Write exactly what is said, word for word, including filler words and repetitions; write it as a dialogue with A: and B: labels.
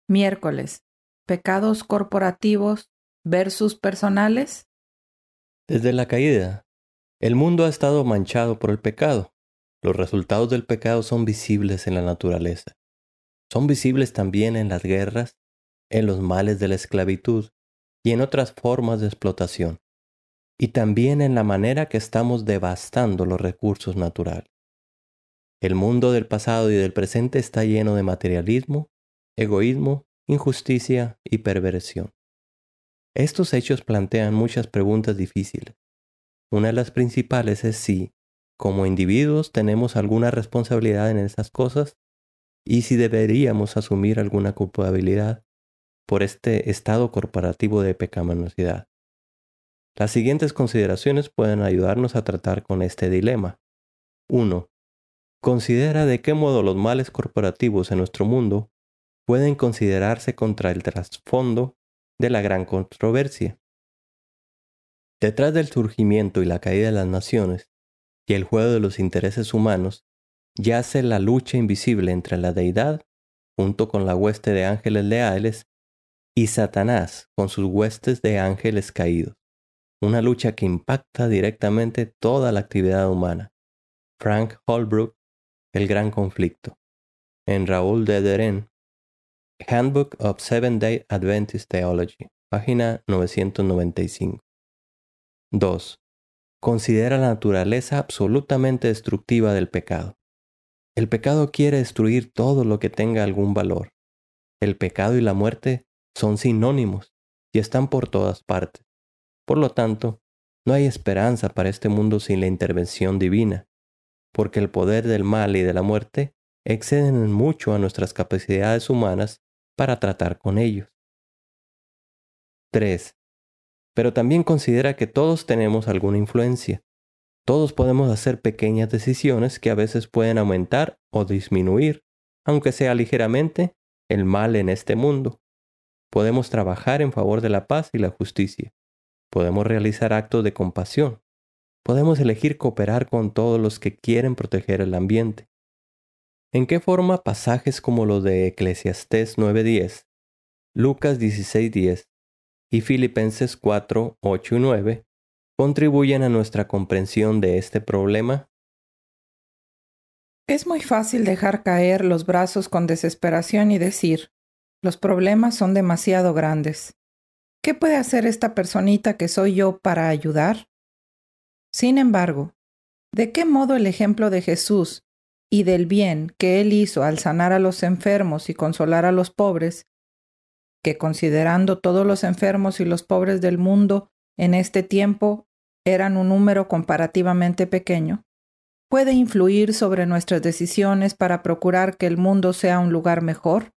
A: Miércoles. Pecados corporativos versus personales.
B: Desde la caída, el mundo ha estado manchado por el pecado. Los resultados del pecado son visibles en la naturaleza. Son visibles también en las guerras, en los males de la esclavitud y en otras formas de explotación. Y también en la manera que estamos devastando los recursos naturales. El mundo del pasado y del presente está lleno de materialismo, egoísmo, injusticia y perversión. Estos hechos plantean muchas preguntas difíciles. Una de las principales es si, como individuos, tenemos alguna responsabilidad en esas cosas y si deberíamos asumir alguna culpabilidad por este estado corporativo de pecaminosidad. Las siguientes consideraciones pueden ayudarnos a tratar con este dilema. uno. Considera de qué modo los males corporativos en nuestro mundo pueden considerarse contra el trasfondo de la gran controversia. Detrás del surgimiento y la caída de las naciones y el juego de los intereses humanos, yace la lucha invisible entre la deidad, junto con la hueste de ángeles leales, y Satanás con sus huestes de ángeles caídos. Una lucha que impacta directamente toda la actividad humana. Frank Holbrook, El Gran Conflicto. En Raúl de Deren, Handbook of Seventh-day Adventist Theology, página novecientos noventa y cinco. dos. Considera la naturaleza absolutamente destructiva del pecado. El pecado quiere destruir todo lo que tenga algún valor. El pecado y la muerte son sinónimos y están por todas partes. Por lo tanto, no hay esperanza para este mundo sin la intervención divina, porque el poder del mal y de la muerte exceden en mucho a nuestras capacidades humanas para tratar con ellos. tres. Pero también considera que todos tenemos alguna influencia. Todos podemos hacer pequeñas decisiones que a veces pueden aumentar o disminuir, aunque sea ligeramente, el mal en este mundo. Podemos trabajar en favor de la paz y la justicia. Podemos realizar actos de compasión. Podemos elegir cooperar con todos los que quieren proteger el ambiente. ¿En qué forma pasajes como los de Eclesiastés nueve diez, Lucas dieciséis diez y Filipenses cuatro ocho y nueve contribuyen a nuestra comprensión de este problema?
A: Es muy fácil dejar caer los brazos con desesperación y decir, los problemas son demasiado grandes. ¿Qué puede hacer esta personita que soy yo para ayudar? Sin embargo, ¿de qué modo el ejemplo de Jesús y del bien que Él hizo al sanar a los enfermos y consolar a los pobres, que considerando todos los enfermos y los pobres del mundo en este tiempo eran un número comparativamente pequeño, puede influir sobre nuestras decisiones para procurar que el mundo sea un lugar mejor?